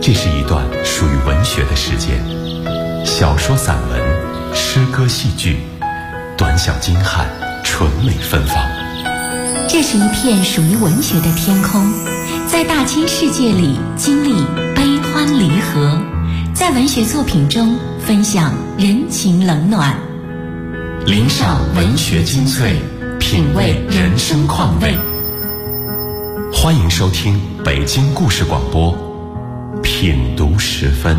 这是一段属于文学的时间，小说、散文、诗歌、戏剧，短小精悍，纯美芬芳。 这是一片属于文学的天空，在大千世界里经历悲欢离合，在文学作品中分享人情冷暖， 聆赏文学精粹，品味人生况味。欢迎收听北京故事广播品读时分。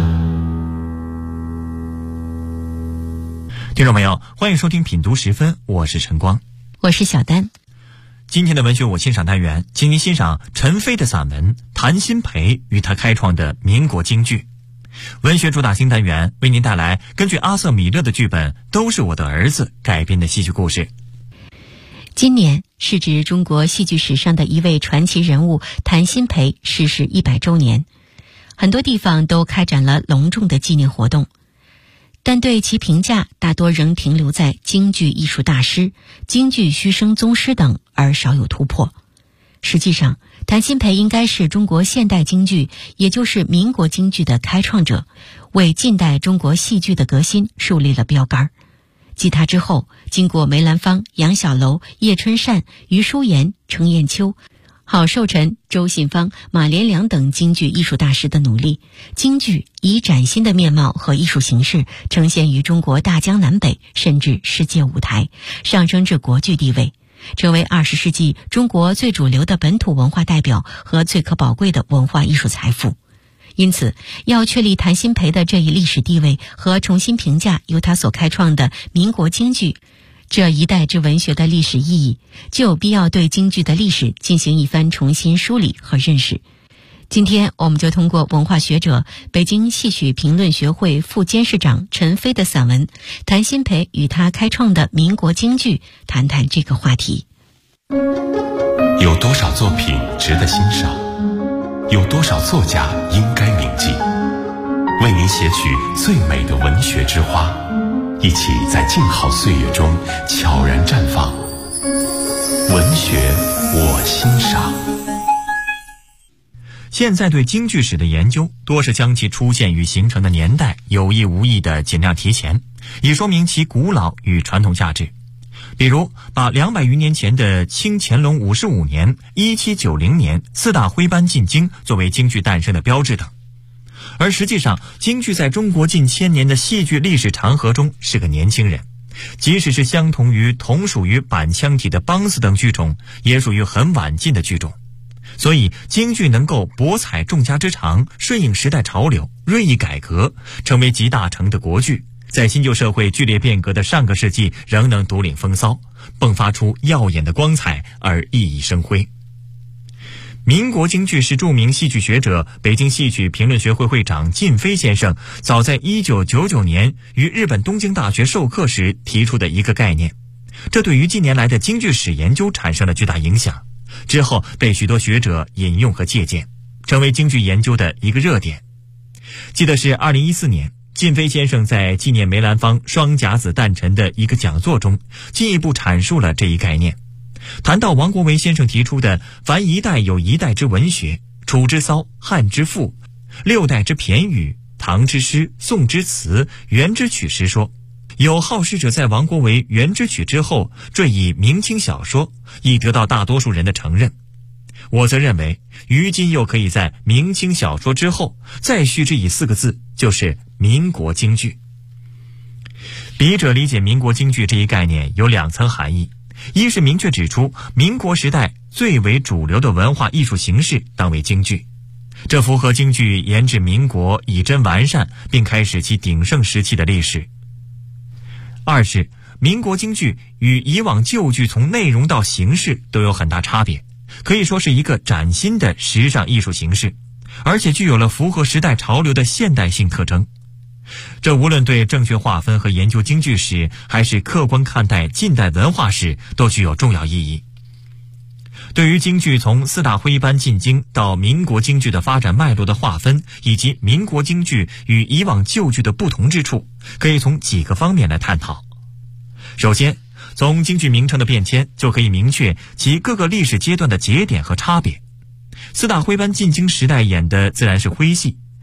听众朋友，欢迎收听品读时分，我是晨光， 我是小丹。 今天的文学我欣赏单元，请您欣赏陈飞的散文《谭鑫培与他开创的民国京剧》。文学主打新单元为您带来根据阿瑟·米勒的剧本《都是我的儿子》改编的戏剧故事。 今年是指中国戏剧史上的一位传奇人物谭鑫培逝世100周年，很多地方都开展了隆重的纪念活动，但对其评价大多仍停留在京剧艺术大师、京剧虚声宗师等，而少有突破。实际上，谭鑫培应该是中国现代京剧，也就是民国京剧的开创者，为近代中国戏剧的革新树立了标杆。继他之后，经过梅兰芳、杨小楼、叶春善、余淑妍、程砚秋、郝寿臣、周信芳、马连良等京剧艺术大师的努力，京剧以崭新的面貌和艺术形式呈现于中国大江南北甚至世界舞台，上升至国剧地位，成为20世纪中国最主流的本土文化代表和最可宝贵的文化艺术财富。因此，要确立谭鑫培的这一历史地位和重新评价由他所开创的民国京剧这一代之文学的历史意义，就有必要对京剧的历史进行一番重新梳理和认识。今天我们就通过文化学者、北京戏曲评论学会副监事长陈飞的散文《谭鑫培与他开创的民国京剧》，谈谈这个话题。 有多少作品值得欣赏？有多少作家应该铭记？为您写取最美的文学之花，一起在静好岁月中悄然绽放。文学我欣赏。 现在对京剧史的研究多是将其出现与形成的年代有意无意地尽量提前，以说明其古老与传统价值。比如把200余年前的清乾隆55年、1790年4大徽班进京作为京剧诞生的标志等。而实际上，京剧在中国近1000年的戏剧历史长河中是个年轻人，即使是相同于同属于板腔体的梆子等剧种，也属于很晚近的剧种。所以京剧能够博采众家之长，顺应时代潮流，锐意改革，成为集大成的国剧，在新旧社会剧烈变革的上个世纪仍能独领风骚，迸发出耀眼的光彩而熠熠生辉。民国京剧是著名戏剧学者、北京戏曲评论学会会长靳飞先生早在1999年于日本东京大学授课时提出的一个概念，这对于近年来的京剧史研究产生了巨大影响，之后被许多学者引用和借鉴，成为京剧研究的一个热点。记得是2014年，靳飞先生在纪念梅兰芳双甲子诞辰的一个讲座中，进一步阐述了这一概念。谈到王国维先生提出的凡一代有一代之文学，楚之骚，汉之赋，6代之骈语，唐之诗，宋之词，元之曲时说，有好事者在王国维元之曲之后缀以明清小说，已得到大多数人的承认。我则认为，于今又可以在明清小说之后再续之以4个字，就是民国京剧。笔者理解民国京剧这一概念有2层含义，一是明确指出民国时代最为主流的文化艺术形式当为京剧，这符合京剧延至民国以臻完善并开始其鼎盛时期的历史。二是民国京剧与以往旧剧从内容到形式都有很大差别，可以说是一个崭新的时尚艺术形式，而且具有了符合时代潮流的现代性特征。这无论对正确划分和研究京剧史，还是客观看待近代文化史，都具有重要意义。对于京剧从4大徽班进京到民国京剧的发展脉络的划分，以及民国京剧与以往旧剧的不同之处，可以从几个方面来探讨。首先，从京剧名称的变迁就可以明确其各个历史阶段的节点和差别。4大徽班进京时代演的自然是徽戏，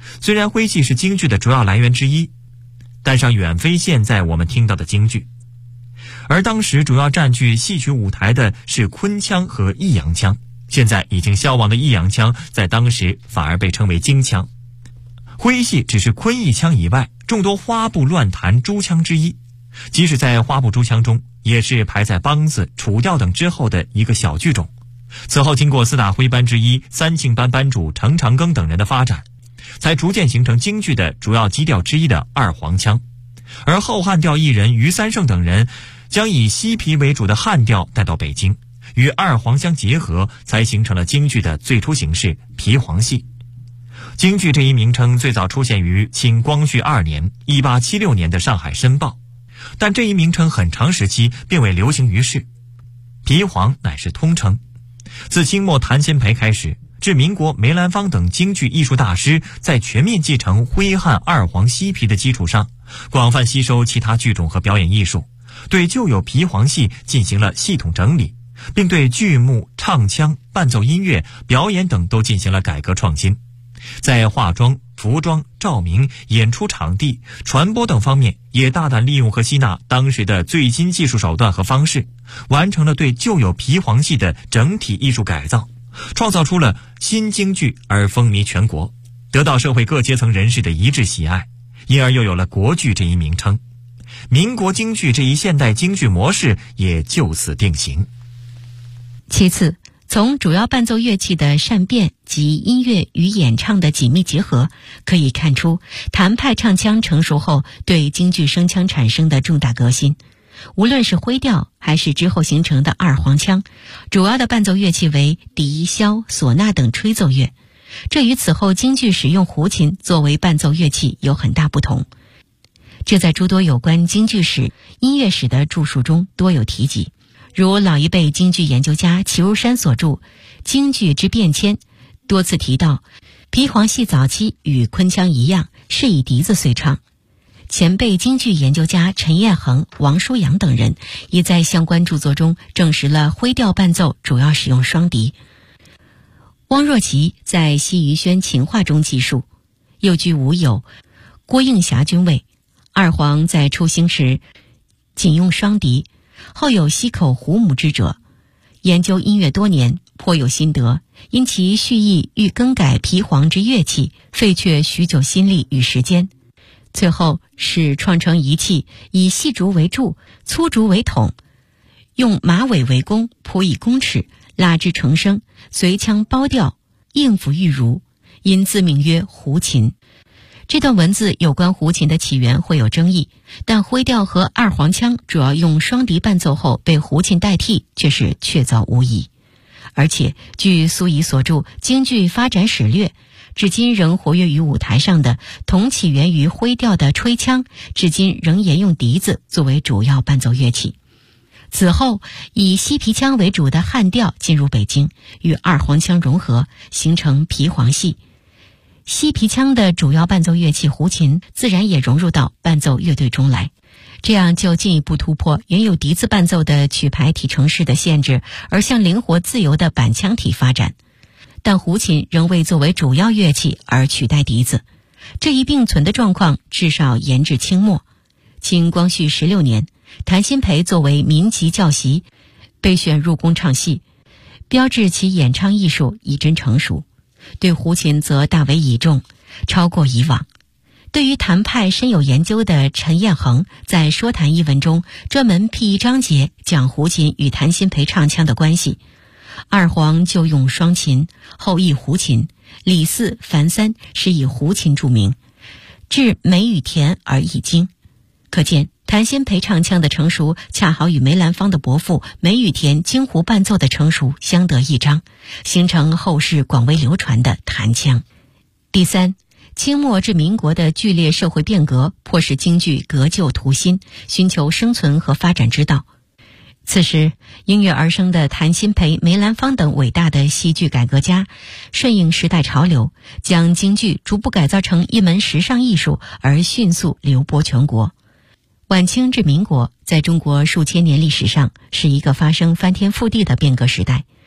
虽然徽戏是京剧的主要来源之一，但尚远非现在我们听到的京剧。而当时主要占据戏曲舞台的是昆腔和弋阳腔，现在已经消亡的弋阳腔在当时反而被称为京腔。徽戏只是昆弋腔以外众多花布乱弹诸腔之一，即使在花布诸腔中，也是排在梆子、楚调等之后的一个小剧种。此后经过四大徽班之一三庆班班主程长庚等人的发展，才逐渐形成京剧的主要基调之一的二黄腔。而后汉调艺人于三胜等人将以西皮为主的汉调带到北京，与二黄相结合，才形成了京剧的最初形式皮黄戏。京剧这一名称最早出现于清光绪2年1876年的上海申报，但这一名称很长时期并未流行于世，皮黄乃是通称。自清末谭鑫培开始，至民国梅兰芳等京剧艺术大师在全面继承徽汉二黄西皮的基础上，广泛吸收其他剧种和表演艺术，对旧有皮黄戏进行了系统整理，并对剧目、唱腔、伴奏音乐、表演等都进行了改革创新。在化妆、服装、照明、演出场地、传播等方面，也大胆利用和吸纳当时的最新技术手段和方式，完成了对旧有皮黄戏的整体艺术改造，创造出了新京剧而风靡全国，得到社会各阶层人士的一致喜爱，因而又有了国剧这一名称。民国京剧这一现代京剧模式也就此定型。 其次，从主要伴奏乐器的善变及音乐与演唱的紧密结合，可以看出谭派唱腔成熟后对京剧声腔产生的重大革新。无论是徽调还是之后形成的二黄腔，主要的伴奏乐器为笛、箫、唢呐等吹奏乐，这与此后京剧使用胡琴作为伴奏乐器有很大不同。这在诸多有关京剧史、音乐史的著述中多有提及，如老一辈京剧研究家齐如山所著《京剧之变迁》，多次提到皮黄戏早期与昆腔一样是以笛子随唱。前辈京剧研究家陈彦衡、王书阳等人也在相关著作中证实了徽调伴奏主要使用双笛。汪若琪在西俞轩琴话中记述，右居吴有郭应霞君位，二黄在初兴时仅用双笛，后有西口胡母之者，研究音乐多年，颇有心得，因其蓄意欲更改皮黄之乐器，费却许久心力与时间，最后是创成一器，以细竹为柱，粗竹为筒，用马尾为弓，谱以弓尺，拉之成声，随腔包调，应付欲如，因自名曰胡琴。这段文字有关胡琴的起源会有争议，但徽调和二黄腔主要用双笛伴奏后被胡琴代替，却是确凿无疑。而且据苏仪所著《京剧发展史略》，至今仍活跃于舞台上的同起源于徽调的吹腔，至今仍沿用笛子作为主要伴奏乐器。此后以西皮腔为主的汉调进入北京，与二黄腔融合，形成皮黄戏。西皮腔的主要伴奏乐器胡琴自然也融入到伴奏乐队中来，这样就进一步突破原有笛子伴奏的曲牌体程式的限制，而向灵活自由的板腔体发展。但胡琴仍未作为主要乐器而取代笛子，这一并存的状况至少延至清末。清光绪16年，谭鑫培作为民籍教习，被选入宫唱戏，标志其演唱艺术已臻成熟。对胡琴则大为倚重，超过以往。对于谭派深有研究的陈彦衡在《说谭》一文中专门辟一章节讲胡琴与谭鑫培唱腔的关系。二黄就用双琴，后译胡琴，李四、樊三是以胡琴著名，至梅雨田而译京。可见谭鑫培唱腔的成熟恰好与梅兰芳的伯父梅雨田京胡伴奏的成熟相得益彰，形成后世广为流传的谭腔。第三，清末至民国的剧烈社会变革迫使京剧革旧图新，寻求生存和发展之道。此时应运而生的谭鑫培、梅兰芳等伟大的戏剧改革家，顺应时代潮流，将京剧逐步改造成一门时尚艺术，而迅速流播全国。晚清至民国在中国数千年历史上是一个发生翻天覆地的变革时代，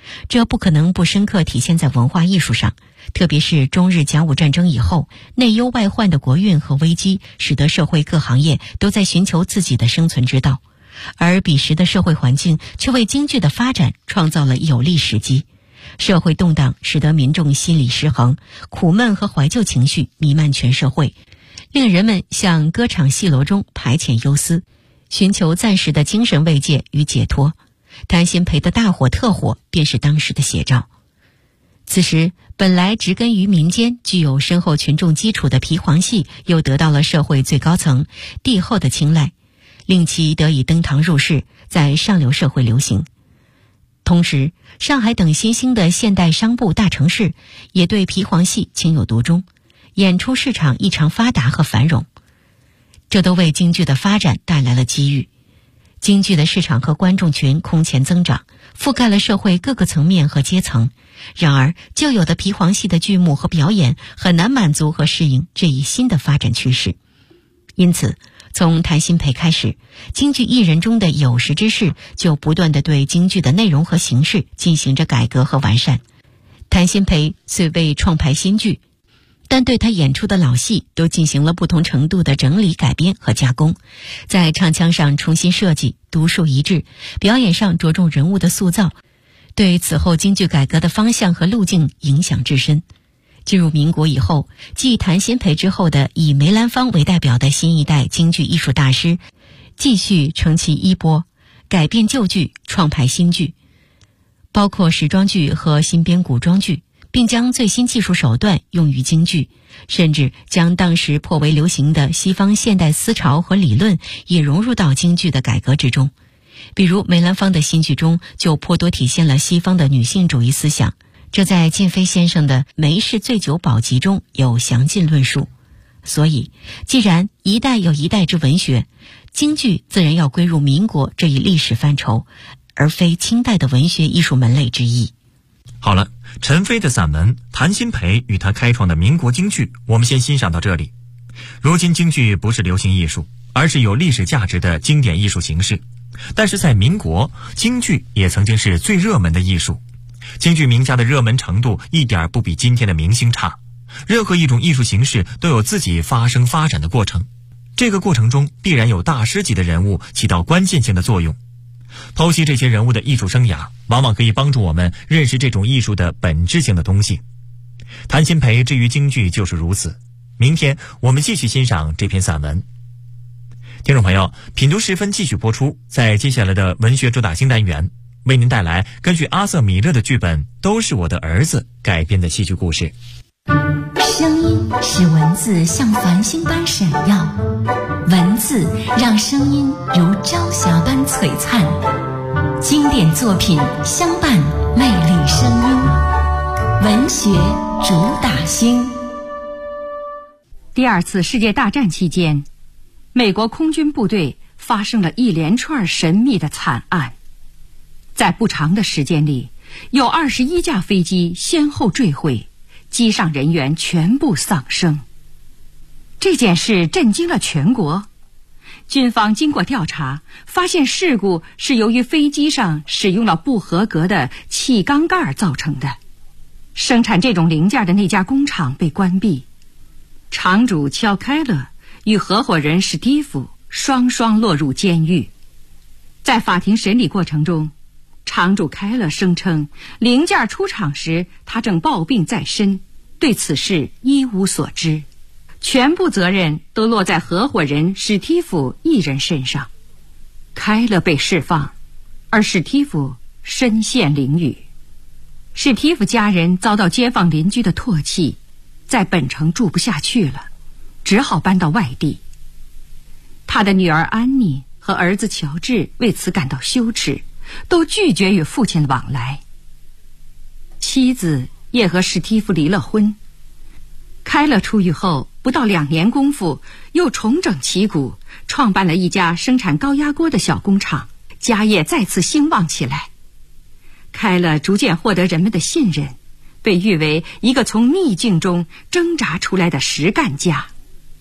这不可能不深刻体现在文化艺术上，特别是中日甲午战争以后，内忧外患的国运和危机，使得社会各行业都在寻求自己的生存之道，而彼时的社会环境却为京剧的发展创造了有利时机。社会动荡使得民众心理失衡，苦闷和怀旧情绪弥漫全社会，令人们向歌场戏楼中排遣忧思，寻求暂时的精神慰藉与解脱。谭鑫培的大火特火便是当时的写照。此时本来植根于民间具有深厚群众基础的皮黄戏又得到了社会最高层帝后的青睐，令其得以登堂入室，在上流社会流行。同时上海等新兴的现代商埠大城市也对皮黄戏情有独钟，演出市场异常发达和繁荣，这都为京剧的发展带来了机遇。京剧的市场和观众群空前增长，覆盖了社会各个层面和阶层。然而旧有的皮黄戏的剧目和表演很难满足和适应这一新的发展趋势。因此从谭鑫培开始，京剧艺人中的有识之士就不断地对京剧的内容和形式进行着改革和完善。谭鑫培虽未创排新剧，但对他演出的老戏都进行了不同程度的整理改编和加工，在唱腔上重新设计，独树一帜，表演上着重人物的塑造，对此后京剧改革的方向和路径影响至深。进入民国以后，继谭鑫培之后的以梅兰芳为代表的新一代京剧艺术大师继续承其衣钵，改变旧剧，创排新剧，包括时装剧和新编古装剧，并将最新技术手段用于京剧，甚至将当时颇为流行的西方现代思潮和理论也融入到京剧的改革之中。比如梅兰芳的新剧中就颇多体现了西方的女性主义思想，这在靳飞先生的《梅氏醉酒宝集》中有详尽论述。所以既然一代有一代之文学，京剧自然要归入民国这一历史范畴，而非清代的文学艺术门类之一。 好了，陈飞的散文《谭鑫培与他开创的民国京剧》，我们先欣赏到这里。如今京剧不是流行艺术，而是有历史价值的经典艺术形式。但是在民国，京剧也曾经是最热门的艺术。京剧名家的热门程度一点不比今天的明星差。任何一种艺术形式都有自己发生发展的过程，这个过程中必然有大师级的人物起到关键性的作用。剖析这些人物的艺术生涯，往往可以帮助我们认识这种艺术的本质性的东西。谭鑫培至于京剧就是如此。明天我们继续欣赏这篇散文。听众朋友，品读时分继续播出，在接下来的文学主打新单元，为您带来根据阿瑟·米勒的剧本《都是我的儿子》改编的戏剧故事。 声音使文字像繁星般闪耀，文字让声音如朝霞般璀璨。经典作品相伴魅力声音，文学主打星。 第二次世界大战期间，美国空军部队发生了一连串神秘的惨案。在不长的时间里，有21架飞机先后坠毁，机上人员全部丧生。这件事震惊了全国。军方经过调查，发现事故是由于飞机上使用了不合格的气缸盖造成的。生产这种零件的那家工厂被关闭，厂主乔开勒与合伙人史蒂夫双双落入监狱。在法庭审理过程中，厂主开勒声称零件出厂时他正抱病在身，对此事一无所知，全部责任都落在合伙人史蒂夫一人身上。开勒被释放，而史蒂夫身陷囹圄。史蒂夫家人遭到街坊邻居的唾弃，在本城住不下去了，只好搬到外地。他的女儿安妮和儿子乔治为此感到羞耻，都拒绝与父亲往来。妻子也和史蒂夫离了婚。开勒出狱后不到2年功夫，又重整旗鼓，创办了一家生产高压锅的小工厂，家业再次兴旺起来。开勒逐渐获得人们的信任，被誉为一个从逆境中挣扎出来的实干家。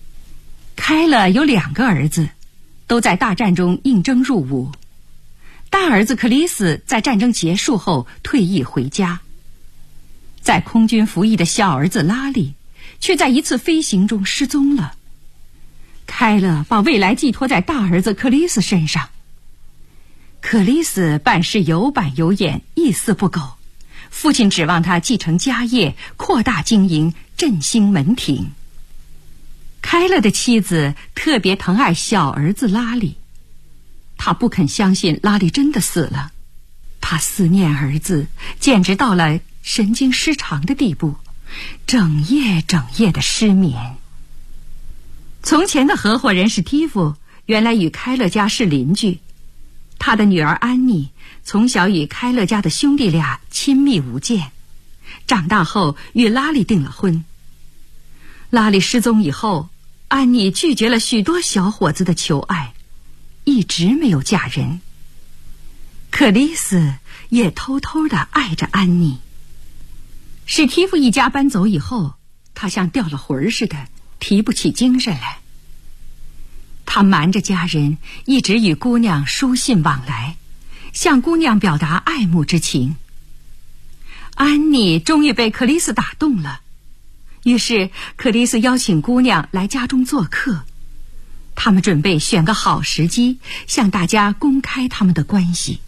开勒有2个儿子，都在大战中应征入伍。 大儿子克里斯在战争结束后退役回家，在空军服役的小儿子拉里却在一次飞行中失踪了。开勒把未来寄托在大儿子克里斯身上。克里斯办事有板有眼，一丝不苟，父亲指望他继承家业，扩大经营，振兴门庭。开勒的妻子特别疼爱小儿子拉里，他不肯相信拉里真的死了，他思念儿子简直到了神经失常的地步，整夜的失眠。从前的合伙人史蒂夫原来与开勒家是邻居，他的女儿安妮从小与开勒家的兄弟俩亲密无间，长大后与拉里订了婚。拉里失踪以后，安妮拒绝了许多小伙子的求爱，一直没有嫁人。克里斯也偷偷地爱着安妮。史蒂夫一家搬走以后，他像掉了魂似的，提不起精神来。他瞒着家人，一直与姑娘书信往来，向姑娘表达爱慕之情。安妮终于被克里斯打动了，于是克里斯邀请姑娘来家中做客，他们准备选个好时机向大家公开他们的关系。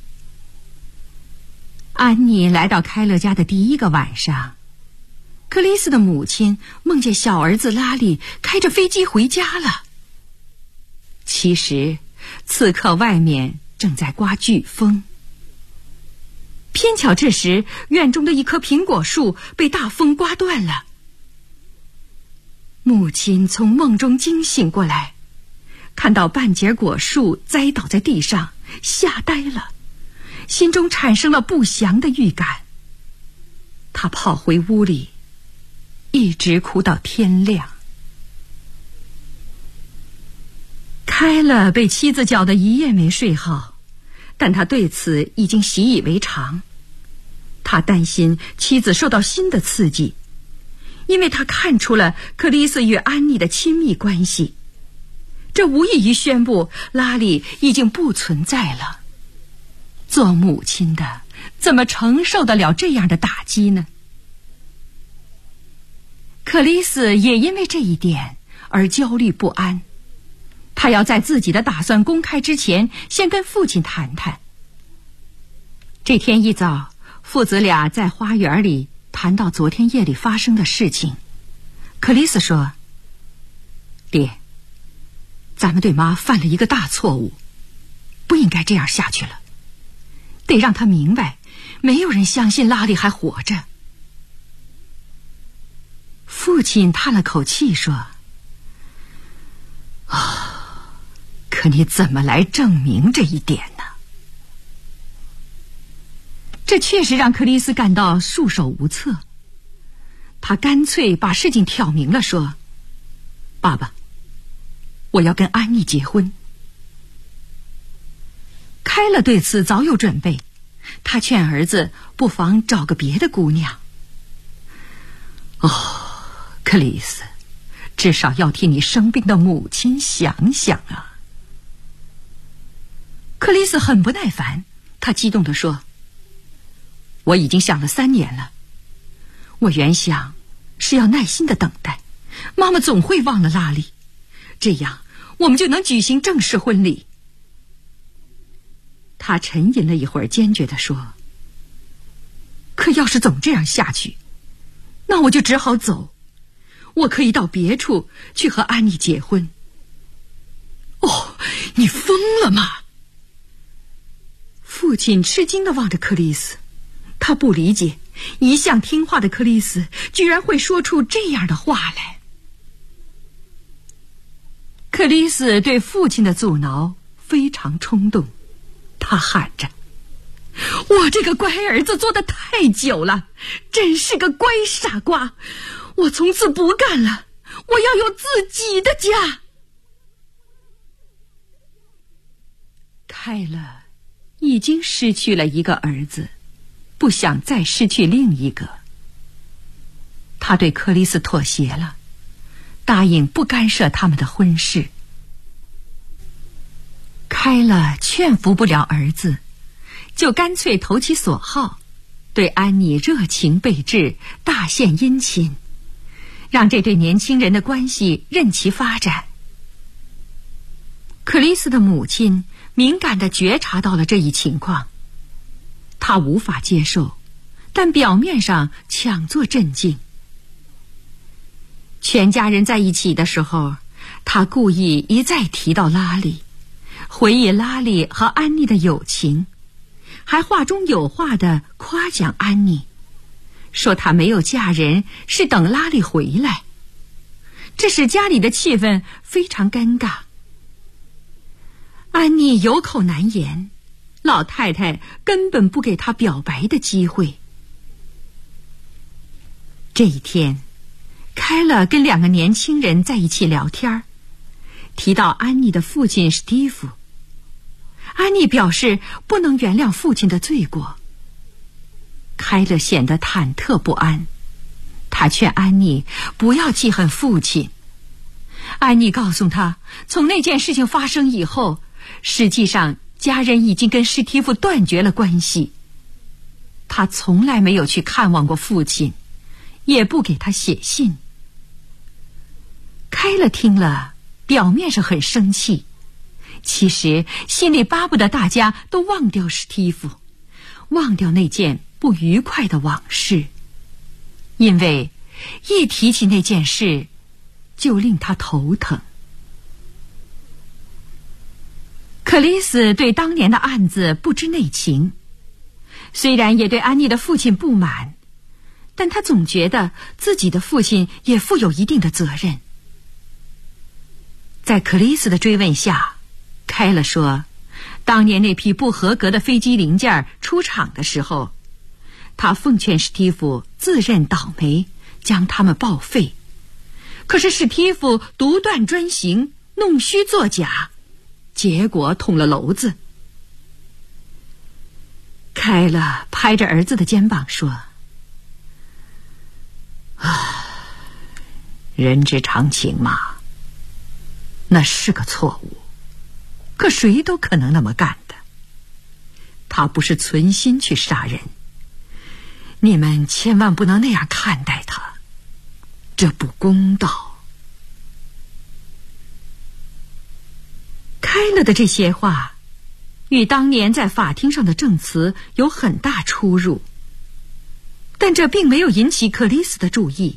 安妮来到开勒家的第一个晚上，克里斯的母亲梦见小儿子拉里开着飞机回家了。其实此刻外面正在刮飓风，偏巧这时院中的一棵苹果树被大风刮断了。母亲从梦中惊醒过来，看到半截果树栽倒在地上，吓呆了，心中产生了不祥的预感。她跑回屋里，一直哭到天亮。开勒被妻子搅得一夜没睡好，但他对此已经习以为常。他担心妻子受到新的刺激，因为他看出了克里斯与安妮的亲密关系，这无异于宣布拉里已经不存在了。做母亲的怎么承受得了这样的打击呢？克里斯也因为这一点而焦虑不安，他要在自己的打算公开之前先跟父亲谈谈。这天一早，父子俩在花园里谈到昨天夜里发生的事情。克里斯说：爹，咱们对妈犯了一个大错误，不应该这样下去了，得让她明白没有人相信拉里还活着。父亲叹了口气说：可你怎么来证明这一点呢？这确实让克里斯感到束手无策。他干脆把事情挑明了，说：爸爸，我要跟安妮结婚。开勒对此早有准备，他劝儿子不妨找个别的姑娘。克里斯，至少要替你生病的母亲想想啊。克里斯很不耐烦，他激动地说：我已经想了3年了，我原想是要耐心的等待，妈妈总会忘了拉里，这样我们就能举行正式婚礼。他沉吟了一会儿，坚决地说：可要是总这样下去，那我就只好走，我可以到别处去和安妮结婚。你疯了吗？父亲吃惊地望着克里斯，他不理解一向听话的克里斯居然会说出这样的话来。克里斯对父亲的阻挠非常冲动，他喊着：我这个乖儿子做得太久了，真是个乖傻瓜，我从此不干了，我要有自己的家。开勒已经失去了一个儿子，不想再失去另一个。他对克里斯妥协了，答应不干涉他们的婚事。开勒劝服不了儿子， 就干脆投其所好，对安妮热情备至，大献殷勤，让这对年轻人的关系任其发展。克里斯的母亲敏感地觉察到了这一情况，她无法接受，但表面上强作镇静。全家人在一起的时候，她故意一再提到拉里，回忆拉里和安妮的友情，还话中有话地夸奖安妮，说她没有嫁人是等拉里回来，这使家里的气氛非常尴尬。安妮有口难言，老太太根本不给她表白的机会。这一天，凯勒跟2个年轻人在一起聊天，提到安妮的父亲史蒂夫。安妮表示不能原谅父亲的罪过。凯勒显得忐忑不安，他劝安妮不要记恨父亲。安妮告诉他，从那件事情发生以后，实际上家人已经跟史蒂夫断绝了关系。他从来没有去看望过父亲，也不给他写信。凯勒听了，表面上很生气，其实心里巴不得大家都忘掉史蒂夫，忘掉那件不愉快的往事，因为一提起那件事就令他头疼。克里斯对当年的案子不知内情，虽然也对安妮的父亲不满，但他总觉得自己的父亲也负有一定的责任。在克里斯的追问下，凯勒说，当年那批不合格的飞机零件出厂的时候，他奉劝史蒂夫自认倒霉，将它们报废，可是史蒂夫独断专行，弄虚作假，结果捅了篓子。凯勒拍着儿子的肩膀说，人之常情嘛，那是个错误，可谁都可能那么干的。他不是存心去杀人，你们千万不能那样看待他，这不公道。凯勒的这些话与当年在法庭上的证词有很大出入，但这并没有引起克里斯的注意。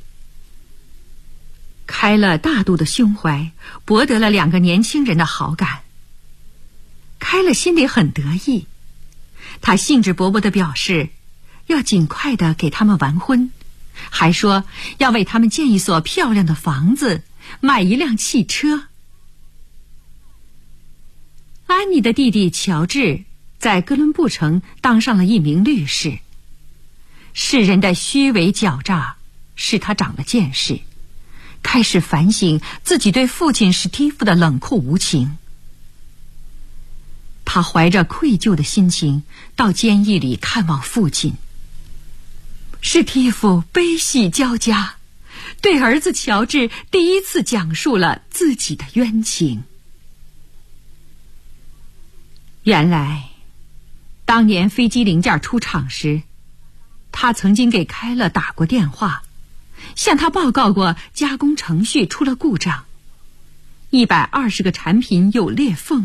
凯勒大度的胸怀博得了2个年轻人的好感，凯勒心里很得意，他兴致勃勃地表示要尽快地给他们完婚，还说要为他们建一所漂亮的房子，买一辆汽车。安妮的弟弟乔治在哥伦布城当上了一名律师，世人的虚伪狡诈使他长了见识，开始反省自己对父亲史蒂夫的冷酷无情。他怀着愧疚的心情到监狱里看望父亲。史蒂夫悲喜交加，对儿子乔治第一次讲述了自己的冤情。原来当年飞机零件出厂时，他曾经给凯勒打过电话，向他报告过加工程序出了故障，120个产品有裂缝。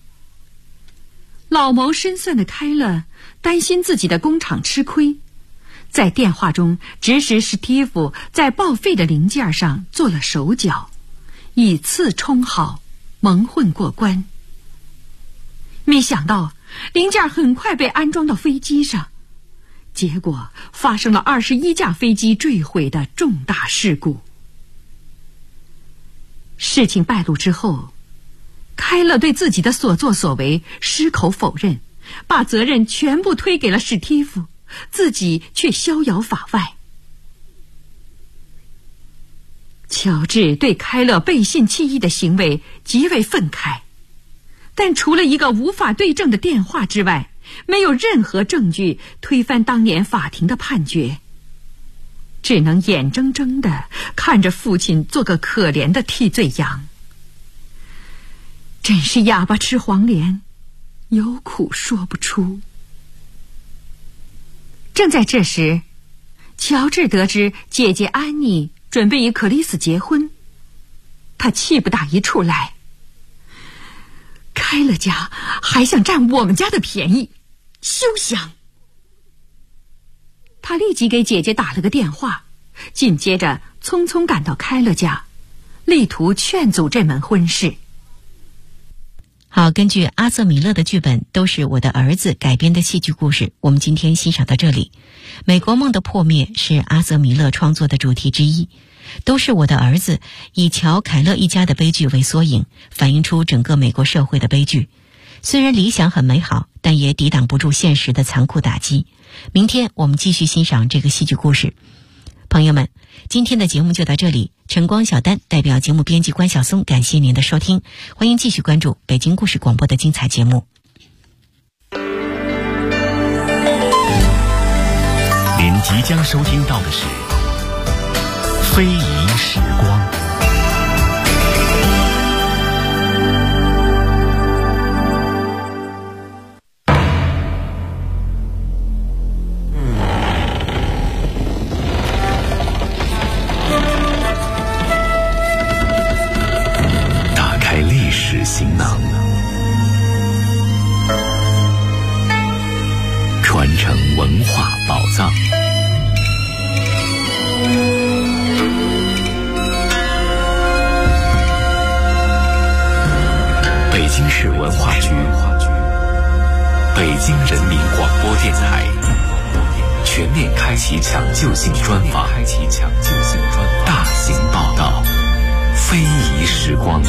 老谋深算的凯勒担心自己的工厂吃亏，在电话中指使史蒂夫在报废的零件上做了手脚，以次充好，蒙混过关。没想到零件很快被安装到飞机上，结果发生了21架飞机坠毁的重大事故。事情败露之后，凯勒对自己的所作所为矢口否认，把责任全部推给了史蒂夫，自己却逍遥法外。乔治对凯勒背信弃义的行为极为愤慨，但除了一个无法对证的电话之外，没有任何证据推翻当年法庭的判决，只能眼睁睁地看着父亲做个可怜的替罪羊。真是哑巴吃黄连，有苦说不出。 正在这时，乔治得知姐姐安妮准备与克里斯结婚，他气不打一处来。开了家还想占我们家的便宜，休想！他立即给姐姐打了个电话，紧接着匆匆赶到开了家，力图劝阻这门婚事。 好，根据阿瑟米勒的剧本《都是我的儿子》改编的戏剧故事，我们今天欣赏到这里。美国梦的破灭是阿瑟米勒创作的主题之一，《都是我的儿子》以乔凯勒一家的悲剧为缩影，反映出整个美国社会的悲剧。虽然理想很美好，但也抵挡不住现实的残酷打击。明天我们继续欣赏这个戏剧故事。朋友们，今天的节目就到这里。晨光小丹代表节目编辑关晓松，感谢您的收听，欢迎继续关注北京故事广播的精彩节目。 您即将收听到的是《非遗时光》。行囊，传承文化宝藏。北京市文化局、北京人民广播电台全面开启抢救性专访，大型报道，非遗时光。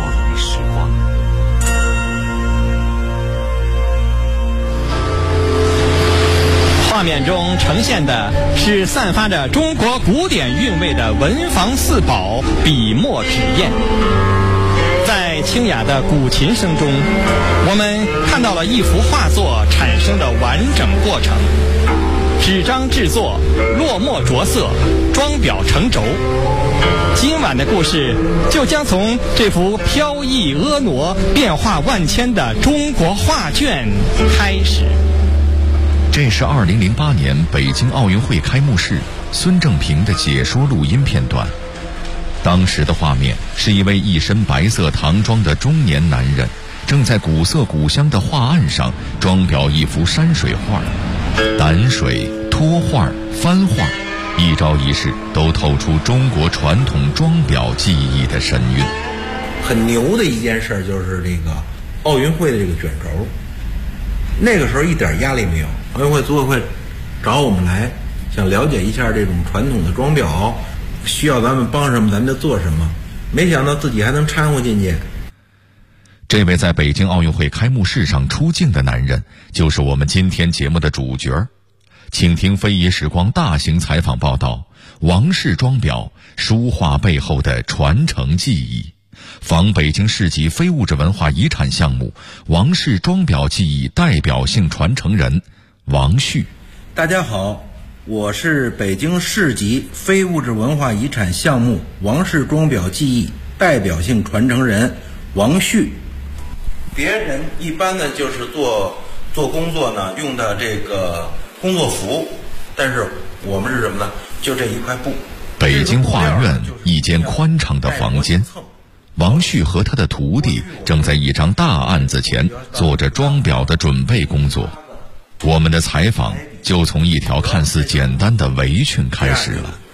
画面中呈现的是散发着中国古典韵味的文房四宝笔墨纸砚。在清雅的古琴声中，我们看到了一幅画作产生的完整过程：纸张制作、落墨着色、装裱成轴。今晚的故事就将从这幅飘逸婀娜、变化万千的中国画卷开始。 这是2008年北京奥运会开幕式孙正平的解说录音片段。当时的画面是一位一身白色唐装的中年男人，正在古色古香的画案上装裱一幅山水画，掸水、托画、翻画，一招一式都透出中国传统装裱技艺的神韵。 很牛的一件事就是这个奥运会的这个卷轴，那个时候一点压力没有。奥运会组委会找我们来，想了解一下这种传统的装裱，需要咱们帮什么咱们就做什么，没想到自己还能掺和进去。 这位在北京奥运会开幕式上出镜的男人，就是我们今天节目的主角。请听非遗时光大型采访报道，王氏装裱书画背后的传承技艺，仿北京市级非物质文化遗产项目王氏装裱技艺代表性传承人王旭。 大家好，我是北京市级非物质文化遗产项目王氏装裱技艺代表性传承人王旭。别人一般呢就是做工作呢用的这个工作服，但是我们是什么呢？就这一块布。 北京画院一间宽敞的房间，王旭和他的徒弟正在一张大案子前做着装裱的准备工作。我们的采访就从一条看似简单的围裙开始了。